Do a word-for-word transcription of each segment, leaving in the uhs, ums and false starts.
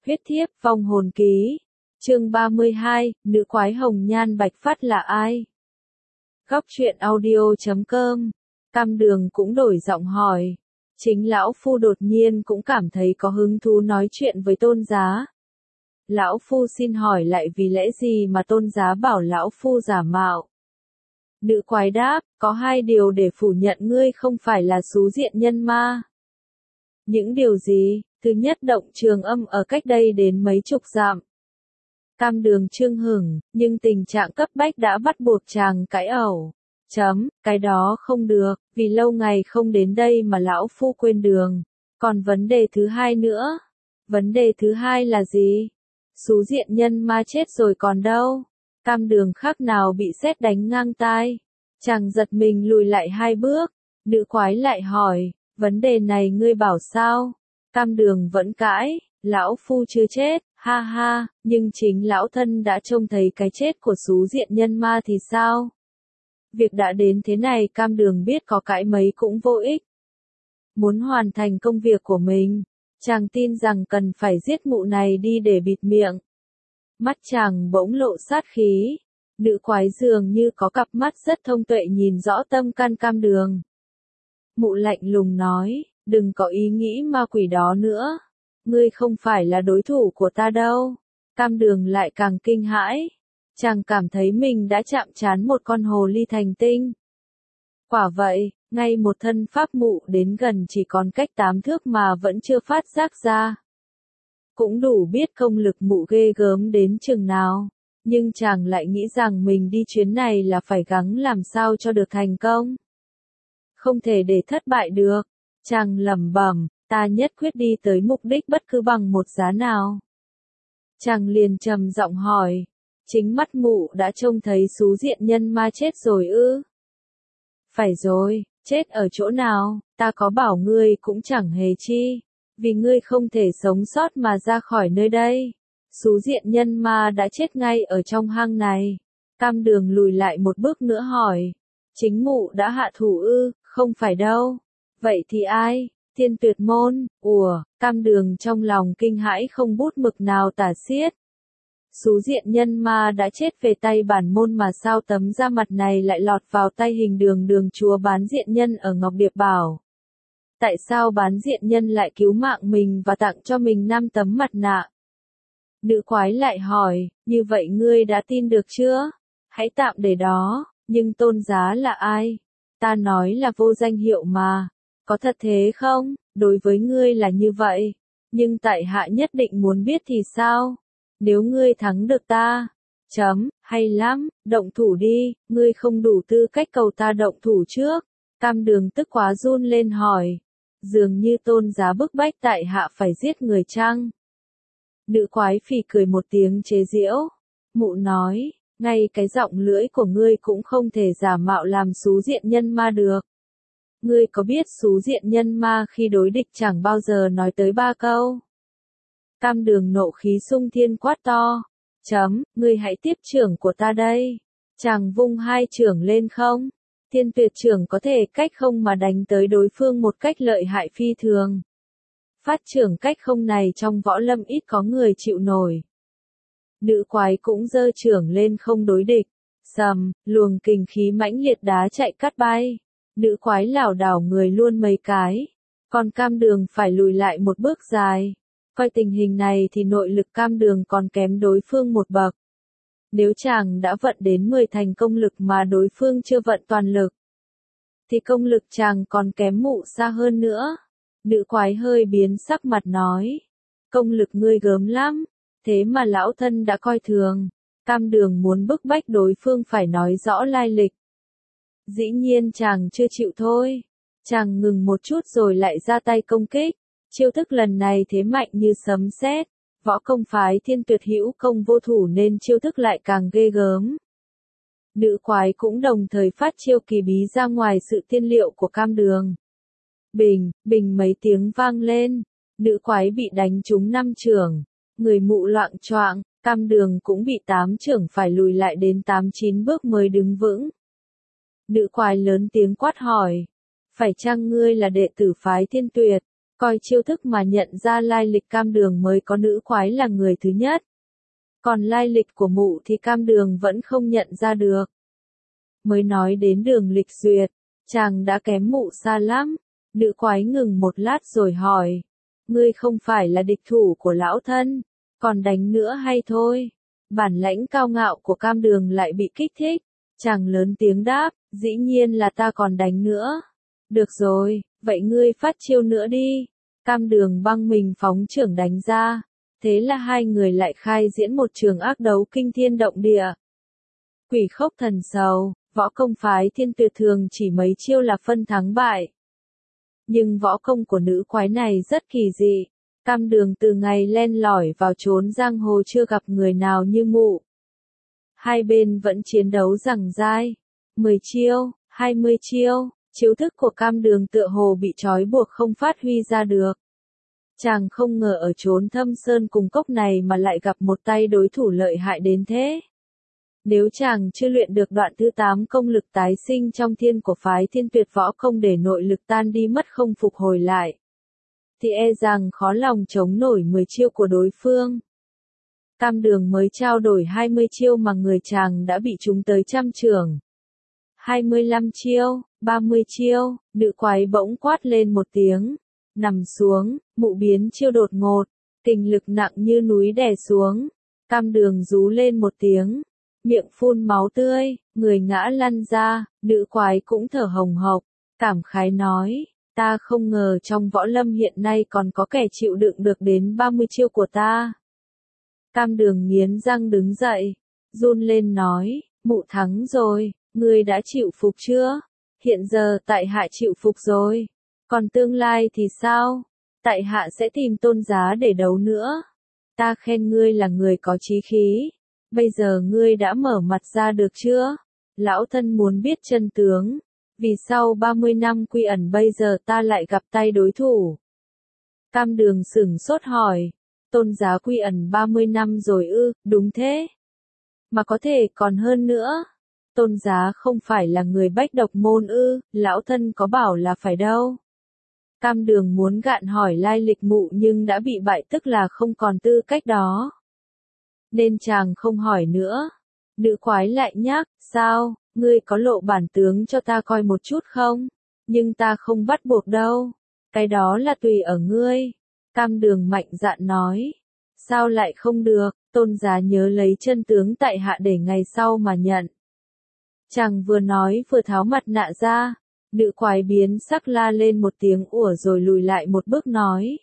Huyết thiếp, vong hồn ký. Chương ba mươi hai, nữ quái hồng nhan bạch phát là ai? Góc truyện audio chấm com. Cam Đường cũng đổi giọng hỏi. Chính lão phu đột nhiên cũng cảm thấy có hứng thú nói chuyện với Tôn Giá. Lão phu xin hỏi lại vì lẽ gì mà Tôn Giá bảo lão phu giả mạo? Nữ quái đáp, có hai điều để phủ nhận ngươi không phải là xú diện nhân ma. Những điều gì? Thứ nhất, động Trường Âm ở cách đây đến mấy chục dặm. Cam Đường chưng hửng, nhưng tình trạng cấp bách đã bắt buộc chàng cãi ẩu. Chấm, cái đó không được, vì lâu ngày không đến đây mà lão phu quên đường. Còn vấn đề thứ hai nữa. Vấn đề thứ hai là gì? Xú diện nhân ma chết rồi còn đâu? Cam Đường khác nào bị sét đánh ngang tai. Chàng giật mình lùi lại hai bước. Nữ quái lại hỏi, vấn đề này ngươi bảo sao? Cam Đường vẫn cãi, lão phu chưa chết, ha ha, nhưng chính lão thân đã trông thấy cái chết của xú diện nhân ma thì sao? Việc đã đến thế này Cam Đường biết có cãi mấy cũng vô ích. Muốn hoàn thành công việc của mình, chàng tin rằng cần phải giết mụ này đi để bịt miệng. Mắt chàng bỗng lộ sát khí. Nữ quái dường như có cặp mắt rất thông tuệ nhìn rõ tâm can Cam Đường. Mụ lạnh lùng nói, đừng có ý nghĩ ma quỷ đó nữa. Ngươi không phải là đối thủ của ta đâu. Cam Đường lại càng kinh hãi. Chàng cảm thấy mình đã chạm trán một con hồ ly thành tinh. Quả vậy, ngay một thân pháp mụ đến gần chỉ còn cách tám thước mà vẫn chưa phát giác ra. Cũng đủ biết công lực mụ ghê gớm đến chừng nào. Nhưng chàng lại nghĩ rằng mình đi chuyến này là phải gắng làm sao cho được thành công. Không thể để thất bại được. Chàng lẩm bẩm, ta nhất quyết đi tới mục đích bất cứ bằng một giá nào. Chàng liền trầm giọng hỏi, chính mắt mụ đã trông thấy xú diện nhân ma chết rồi ư? Phải rồi, chết ở chỗ nào, ta có bảo ngươi cũng chẳng hề chi, vì ngươi không thể sống sót mà ra khỏi nơi đây. Xú diện nhân ma đã chết ngay ở trong hang này. Cam Đường lùi lại một bước nữa hỏi, chính mụ đã hạ thủ ư? Không phải đâu. Vậy thì ai? Thiên Tuyệt Môn. Ủa, Cam Đường trong lòng kinh hãi không bút mực nào tả xiết. Xú diện nhân ma đã chết về tay bản môn mà sao tấm da mặt này lại lọt vào tay Hình Đường Đường chúa bán diện nhân ở Ngọc Điệp Bảo? Tại sao bán diện nhân lại cứu mạng mình và tặng cho mình năm tấm mặt nạ? Nữ quái lại hỏi, như vậy ngươi đã tin được chưa? Hãy tạm để đó, nhưng Tôn Giá là ai? Ta nói là vô danh hiệu mà. Có thật thế không? Đối với ngươi là như vậy. Nhưng tại hạ nhất định muốn biết thì sao? Nếu ngươi thắng được ta, chấm, hay lắm, động thủ đi, ngươi không đủ tư cách cầu ta động thủ trước. Cam Đường tức quá run lên hỏi, dường như Tôn Giá bức bách tại hạ phải giết người chăng? Nữ quái phì cười một tiếng chế giễu. Mụ nói, ngay cái giọng lưỡi của ngươi cũng không thể giả mạo làm xú diện nhân ma được. Ngươi có biết xú diện nhân ma khi đối địch chẳng bao giờ nói tới ba câu? Cam Đường nộ khí sung thiên quát to. Chấm, ngươi hãy tiếp trưởng của ta đây. Chàng vung hai trưởng lên không? Thiên Tuyệt trưởng có thể cách không mà đánh tới đối phương một cách lợi hại phi thường. Phát trưởng cách không này trong võ lâm ít có người chịu nổi. Nữ quái cũng giơ trưởng lên không đối địch. Sầm, luồng kình khí mãnh liệt đá chạy cắt bay. Nữ quái lảo đảo người luôn mấy cái. Còn Cam Đường phải lùi lại một bước dài. Coi tình hình này thì nội lực Cam Đường còn kém đối phương một bậc. Nếu chàng đã vận đến mười thành công lực mà đối phương chưa vận toàn lực, thì công lực chàng còn kém mụ xa hơn nữa. Nữ quái hơi biến sắc mặt nói, công lực ngươi gớm lắm, thế mà lão thân đã coi thường. Cam Đường muốn bức bách đối phương phải nói rõ lai lịch. Dĩ nhiên chàng chưa chịu thôi. Chàng ngừng một chút rồi lại ra tay công kích. Chiêu thức lần này thế mạnh như sấm sét. Võ công phái Thiên Tuyệt hữu công vô thủ nên chiêu thức lại càng ghê gớm. Nữ quái cũng đồng thời phát chiêu kỳ bí ra ngoài sự tiên liệu của Cam Đường. Bình, bình mấy tiếng vang lên. Nữ quái bị đánh trúng năm chưởng. Người mụ loạng choạng. Cam Đường cũng bị tám chưởng phải lùi lại đến tám chín bước mới đứng vững. Nữ quái lớn tiếng quát hỏi. Phải chăng ngươi là đệ tử phái Thiên Tuyệt? Coi chiêu thức mà nhận ra lai lịch Cam Đường mới có nữ quái là người thứ nhất. Còn lai lịch của mụ thì Cam Đường vẫn không nhận ra được. Mới nói đến Đường Lịch Duyệt, chàng đã kém mụ xa lắm. Nữ quái ngừng một lát rồi hỏi. Ngươi không phải là địch thủ của lão thân, còn đánh nữa hay thôi? Bản lãnh cao ngạo của Cam Đường lại bị kích thích. Chàng lớn tiếng đáp, dĩ nhiên là ta còn đánh nữa. Được rồi, vậy ngươi phát chiêu nữa đi. Cam Đường băng mình phóng chưởng đánh ra. Thế là hai người lại khai diễn một trường ác đấu kinh thiên động địa. Quỷ khốc thần sầu, võ công phái Thiên Tuyệt thường chỉ mấy chiêu là phân thắng bại. Nhưng võ công của nữ quái này rất kỳ dị. Cam Đường từ ngày len lỏi vào chốn giang hồ chưa gặp người nào như mụ. Hai bên vẫn chiến đấu giằng dai. Mười chiêu, hai mươi chiêu, chiếu thức của Cam Đường tựa hồ bị trói buộc không phát huy ra được. Chàng không ngờ ở chốn thâm sơn cùng cốc này mà lại gặp một tay đối thủ lợi hại đến thế. Nếu chàng chưa luyện được đoạn thứ tám công lực tái sinh trong thiên của phái Thiên Tuyệt võ công để nội lực tan đi mất không phục hồi lại, thì e rằng khó lòng chống nổi mười chiêu của đối phương. Cam Đường mới trao đổi hai mươi chiêu mà người chàng đã bị trúng tới trăm chưởng. hai mươi lăm chiêu, ba mươi chiêu, nữ quái bỗng quát lên một tiếng. Nằm xuống, mụ biến chiêu đột ngột, kình lực nặng như núi đè xuống. Cam Đường rú lên một tiếng, miệng phun máu tươi, người ngã lăn ra, nữ quái cũng thở hồng hộc, cảm khái nói, ta không ngờ trong võ lâm hiện nay còn có kẻ chịu đựng được đến ba mươi chiêu của ta. Cam Đường nghiến răng đứng dậy, run lên nói, mụ thắng rồi, ngươi đã chịu phục chưa? Hiện giờ tại hạ chịu phục rồi. Còn tương lai thì sao? Tại hạ sẽ tìm Tôn Giá để đấu nữa. Ta khen ngươi là người có chí khí. Bây giờ ngươi đã mở mặt ra được chưa? Lão thân muốn biết chân tướng. Vì sau ba mươi năm quy ẩn bây giờ ta lại gặp tay đối thủ. Cam Đường sửng sốt hỏi. Tôn Giá quy ẩn ba mươi năm rồi ư? Đúng thế. Mà có thể còn hơn nữa. Tôn Giá không phải là người Bách Độc môn ư? Lão thân có bảo là phải đâu. Cam Đường muốn gạn hỏi lai lịch mụ nhưng đã bị bại, tức là không còn tư cách đó. Nên chàng không hỏi nữa. Nữ quái lại nhắc, sao, ngươi có lộ bản tướng cho ta coi một chút không? Nhưng ta không bắt buộc đâu. Cái đó là tùy ở ngươi. Cam Đường mạnh dạn nói. Sao lại không được, Tôn Giá nhớ lấy chân tướng tại hạ để ngày sau mà nhận. Chàng vừa nói vừa tháo mặt nạ ra. Nữ quái biến sắc la lên một tiếng ủa rồi lùi lại một bước nói.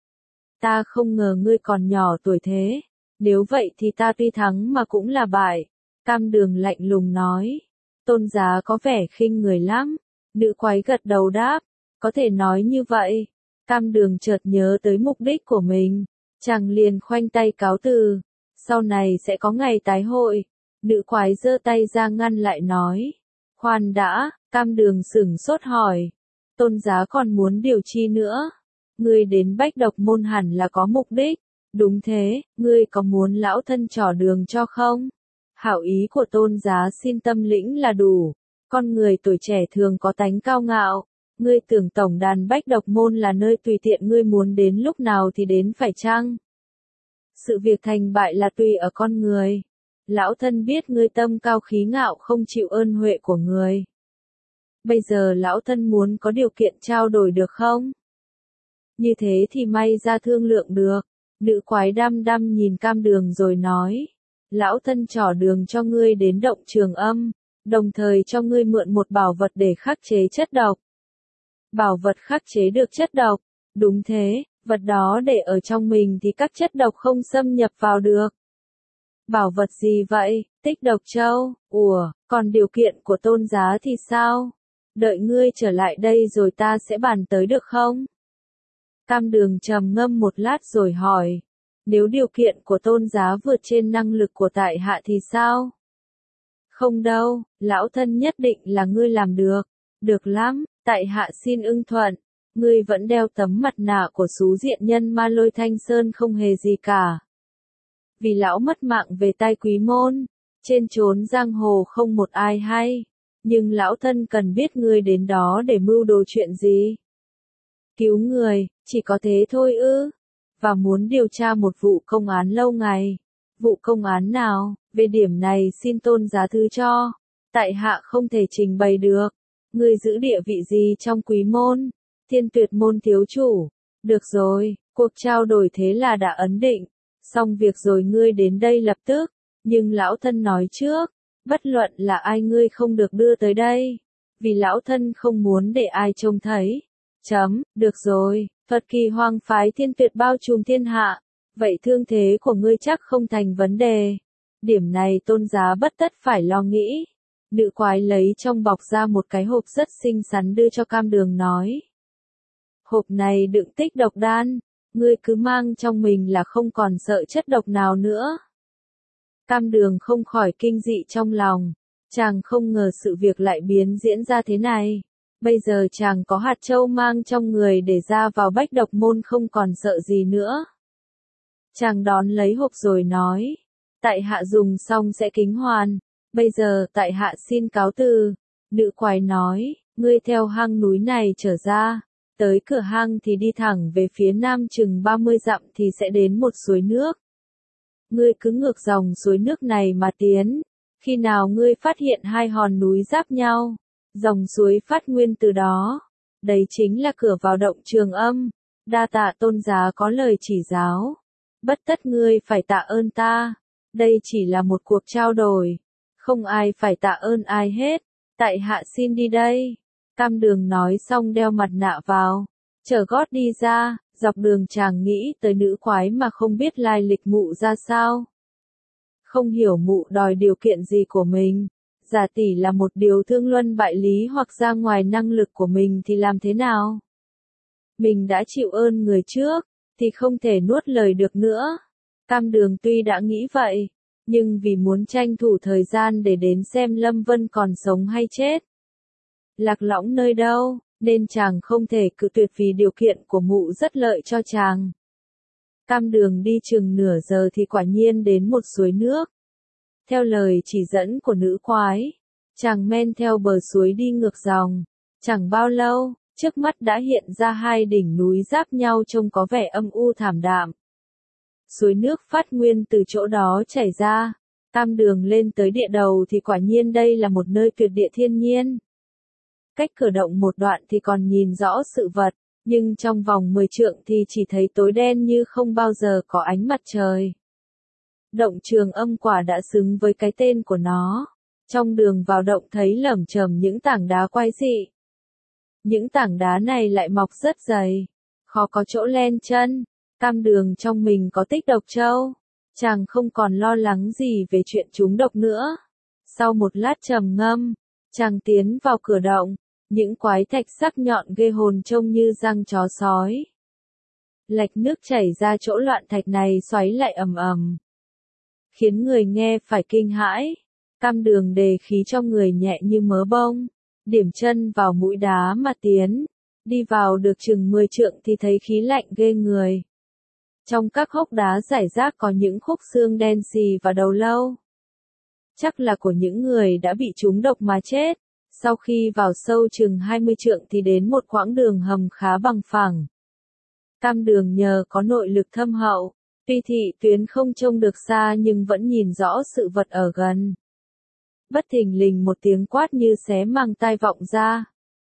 Ta không ngờ ngươi còn nhỏ tuổi thế. Nếu vậy thì ta tuy thắng mà cũng là bại. Cam Đường lạnh lùng nói. Tôn Giá có vẻ khinh người lắm. Nữ quái gật đầu đáp. Có thể nói như vậy. Cam Đường chợt nhớ tới mục đích của mình. Chàng liền khoanh tay cáo từ. Sau này sẽ có ngày tái hội. Nữ quái giơ tay ra ngăn lại nói. Khoan đã, Cam Đường sửng sốt hỏi. Tôn Giá còn muốn điều chi nữa? Ngươi đến Bách Độc môn hẳn là có mục đích. Đúng thế, ngươi có muốn lão thân trò đường cho không? Hảo ý của Tôn Giá xin tâm lĩnh là đủ. Con người tuổi trẻ thường có tánh cao ngạo. Ngươi tưởng tổng đàn Bách Độc môn là nơi tùy tiện ngươi muốn đến lúc nào thì đến phải chăng? Sự việc thành bại là tùy ở con người. Lão thân biết ngươi tâm cao khí ngạo không chịu ơn huệ của người. Bây giờ lão thân muốn có điều kiện trao đổi được không? Như thế thì may ra thương lượng được. Nữ quái đăm đăm nhìn Cam Đường rồi nói. Lão thân trỏ đường cho ngươi đến động Trường Âm, đồng thời cho ngươi mượn một bảo vật để khắc chế chất độc. Bảo vật khắc chế được chất độc. Đúng thế, vật đó để ở trong mình thì các chất độc không xâm nhập vào được. Bảo vật gì vậy? Tích độc châu. Ủa, còn điều kiện của Tôn Giá thì sao? Đợi ngươi trở lại đây rồi ta sẽ bàn tới được không? Cam Đường trầm ngâm một lát rồi hỏi. Nếu điều kiện của Tôn Giá vượt trên năng lực của tại hạ thì sao? Không đâu, lão thân nhất định là ngươi làm được. Được lắm, tại hạ xin ưng thuận. Ngươi vẫn đeo tấm mặt nạ của xú diện nhân Ma Lôi Thanh Sơn không hề gì cả. Vì lão mất mạng về tay Quý môn, trên chốn giang hồ không một ai hay. Nhưng lão thân cần biết ngươi đến đó để mưu đồ chuyện gì. Cứu người, chỉ có thế thôi ư? Và muốn điều tra một vụ công án lâu ngày. Vụ công án nào? Về điểm này xin tôn giá thứ cho. Tại hạ không thể trình bày được. Ngươi giữ địa vị gì trong quý môn? Thiên Tuyệt môn thiếu chủ. Được rồi, cuộc trao đổi thế là đã ấn định. Xong việc rồi ngươi đến đây lập tức. Nhưng lão thân nói trước, bất luận là ai ngươi không được đưa tới đây. Vì lão thân không muốn để ai trông thấy. Chấm, được rồi, Thuật Kỳ Hoang phái Thiên Tuyệt bao trùm thiên hạ. Vậy thương thế của ngươi chắc không thành vấn đề. Điểm này tôn giá bất tất phải lo nghĩ. Nữ quái lấy trong bọc ra một cái hộp rất xinh xắn đưa cho Cam Đường nói. Hộp này đựng tích độc đan, ngươi cứ mang trong mình là không còn sợ chất độc nào nữa. Cam Đường không khỏi kinh dị trong lòng, chàng không ngờ sự việc lại biến diễn ra thế này. Bây giờ chàng có hạt châu mang trong người để ra vào Bách Độc môn không còn sợ gì nữa. Chàng đón lấy hộp rồi nói, tại hạ dùng xong sẽ kính hoàn, bây giờ tại hạ xin cáo từ. Nữ quái nói, ngươi theo hang núi này trở ra, tới cửa hang thì đi thẳng về phía nam chừng ba mươi dặm thì sẽ đến một suối nước. Ngươi cứ ngược dòng suối nước này mà tiến, khi nào ngươi phát hiện hai hòn núi giáp nhau, dòng suối phát nguyên từ đó, đấy chính là cửa vào động Trường Âm. Đa tạ tôn giá có lời chỉ giáo. Bất tất ngươi phải tạ ơn ta, đây chỉ là một cuộc trao đổi, không ai phải tạ ơn ai hết, tại hạ xin đi đây. Cam Đường nói xong đeo mặt nạ vào, trở gót đi ra, dọc đường chàng nghĩ tới nữ quái mà không biết lai lịch mụ ra sao. Không hiểu mụ đòi điều kiện gì của mình, giả tỷ là một điều thương luân bại lý hoặc ra ngoài năng lực của mình thì làm thế nào? Mình đã chịu ơn người trước, thì không thể nuốt lời được nữa. Cam Đường tuy đã nghĩ vậy, nhưng vì muốn tranh thủ thời gian để đến xem Lâm Vân còn sống hay chết, lạc lõng nơi đâu, nên chàng không thể cự tuyệt vì điều kiện của mụ rất lợi cho chàng. Cam Đường đi chừng nửa giờ thì quả nhiên đến một suối nước. Theo lời chỉ dẫn của nữ quái, chàng men theo bờ suối đi ngược dòng. Chẳng bao lâu, trước mắt đã hiện ra hai đỉnh núi giáp nhau trông có vẻ âm u thảm đạm. Suối nước phát nguyên từ chỗ đó chảy ra. Cam Đường lên tới địa đầu thì quả nhiên đây là một nơi tuyệt địa thiên nhiên. Cách cửa động một đoạn thì còn nhìn rõ sự vật, nhưng trong vòng mười trượng thì chỉ thấy tối đen như không bao giờ có ánh mặt trời. Động Trường Âm quả đã xứng với cái tên của nó. Trong đường vào động thấy lởm chởm những tảng đá quái dị. Những tảng đá này lại mọc rất dày, khó có chỗ len chân. Cam Đường trong mình có tích độc châu, chàng không còn lo lắng gì về chuyện trúng độc nữa. Sau một lát trầm ngâm, chàng tiến vào cửa động, những quái thạch sắc nhọn ghê hồn trông như răng chó sói. Lạch nước chảy ra chỗ loạn thạch này xoáy lại ầm ầm, khiến người nghe phải kinh hãi. Cam Đường đề khí trong người nhẹ như mớ bông, điểm chân vào mũi đá mà tiến, đi vào được chừng mười trượng thì thấy khí lạnh ghê người. Trong các hốc đá rải rác có những khúc xương đen xì và đầu lâu. Chắc là của những người đã bị trúng độc mà chết. Sau khi vào sâu chừng hai mươi trượng thì đến một quãng đường hầm khá bằng phẳng. Cam Đường nhờ có nội lực thâm hậu, tuy thị tuyến không trông được xa nhưng vẫn nhìn rõ sự vật ở gần. Bất thình lình một tiếng quát như xé màng tai vọng ra.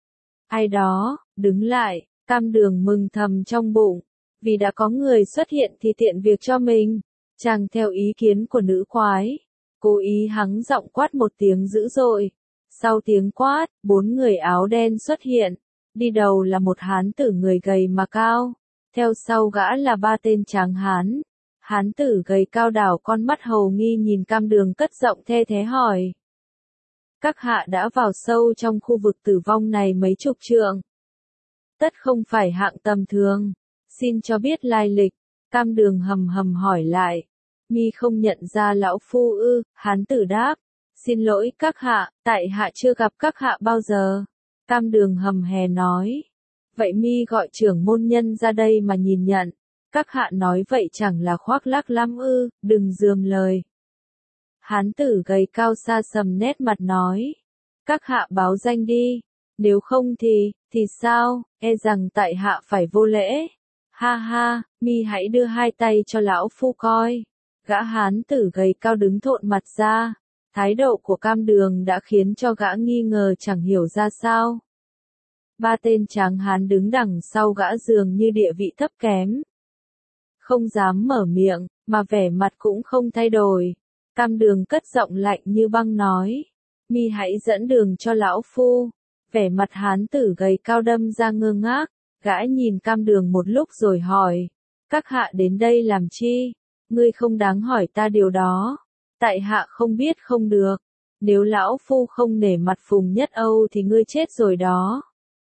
Ai đó, đứng lại. Cam Đường mừng thầm trong bụng, vì đã có người xuất hiện thì tiện việc cho mình. Chàng theo ý kiến của nữ quái, cố ý hắng giọng quát một tiếng dữ dội. Sau tiếng quát, bốn người áo đen xuất hiện. Đi đầu là một hán tử người gầy mà cao, theo sau gã là ba tên tráng hán. Hán tử gầy cao đảo con mắt hầu nghi nhìn Cam Đường cất giọng the thế hỏi. Các hạ đã vào sâu trong khu vực tử vong này mấy chục trượng. Tất không phải hạng tầm thường. Xin cho biết lai lịch. Cam Đường hầm hầm hỏi lại. Mi không nhận ra lão phu ư? Hán tử đáp. Xin lỗi các hạ, tại hạ chưa gặp các hạ bao giờ. Cam Đường hầm hè nói. Vậy mi gọi trưởng môn nhân ra đây mà nhìn nhận. Các hạ nói vậy chẳng là khoác lác lắm ư? Đừng rườm lời. Hán tử gầy cao xa sầm nét mặt nói. Các hạ báo danh đi. Nếu không thì, thì sao, e rằng tại hạ phải vô lễ. Ha ha, mi hãy đưa hai tay cho lão phu coi. Gã hán tử gầy cao đứng thộn mặt ra. Thái độ của Cam Đường đã khiến cho gã nghi ngờ chẳng hiểu ra sao. Ba tên tráng hán đứng đằng sau gã dường như địa vị thấp kém. Không dám mở miệng, mà vẻ mặt cũng không thay đổi. Cam Đường cất giọng lạnh như băng nói. Mi hãy dẫn đường cho lão phu. Vẻ mặt hán tử gầy cao đâm ra ngơ ngác. Gã nhìn Cam Đường một lúc rồi hỏi. Các hạ đến đây làm chi? Ngươi không đáng hỏi ta điều đó. Tại hạ không biết không được. Nếu lão phu không nể mặt Phùng Nhất Âu thì ngươi chết rồi đó.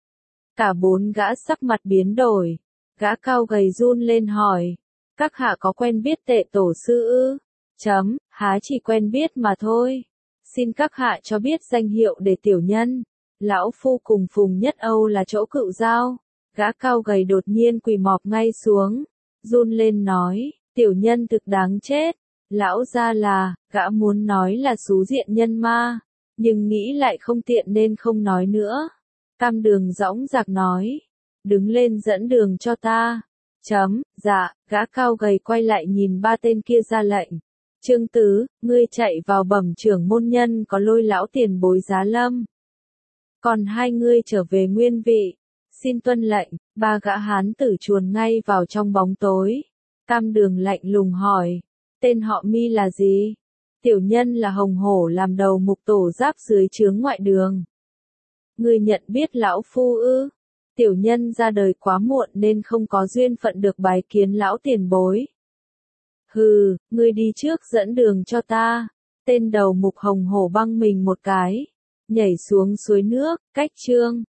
Cả bốn gã sắc mặt biến đổi. Gã cao gầy run lên hỏi. Các hạ có quen biết Tệ tổ sư ư? Chấm, há chỉ quen biết mà thôi. Xin các hạ cho biết danh hiệu để tiểu nhân. Lão phu cùng Phùng Nhất Âu là chỗ cựu giao. Gã cao gầy đột nhiên quỳ mọp ngay xuống. Run lên nói, tiểu nhân thực đáng chết. Lão gia là, gã muốn nói là xú diện nhân ma. Nhưng nghĩ lại không tiện nên không nói nữa. Cam Đường dõng dạc nói. Đứng lên dẫn đường cho ta. Chấm, dạ, gã cao gầy quay lại nhìn ba tên kia ra lệnh. Trương Tứ, ngươi chạy vào bẩm trưởng môn nhân có lôi lão tiền bối Giá Lâm. Còn hai ngươi trở về nguyên vị. Xin tuân lệnh, ba gã hán tử chuồn ngay vào trong bóng tối. Cam Đường lạnh lùng hỏi. Tên họ Mi là gì? Tiểu nhân là Hồng Hổ làm đầu mục tổ giáp dưới trướng ngoại đường. Ngươi nhận biết lão phu ư? Tiểu nhân ra đời quá muộn nên không có duyên phận được bái kiến lão tiền bối. Hừ, ngươi đi trước dẫn đường cho ta. Tên đầu mục Hồng Hổ băng mình một cái. Nhảy xuống suối nước, cách trương.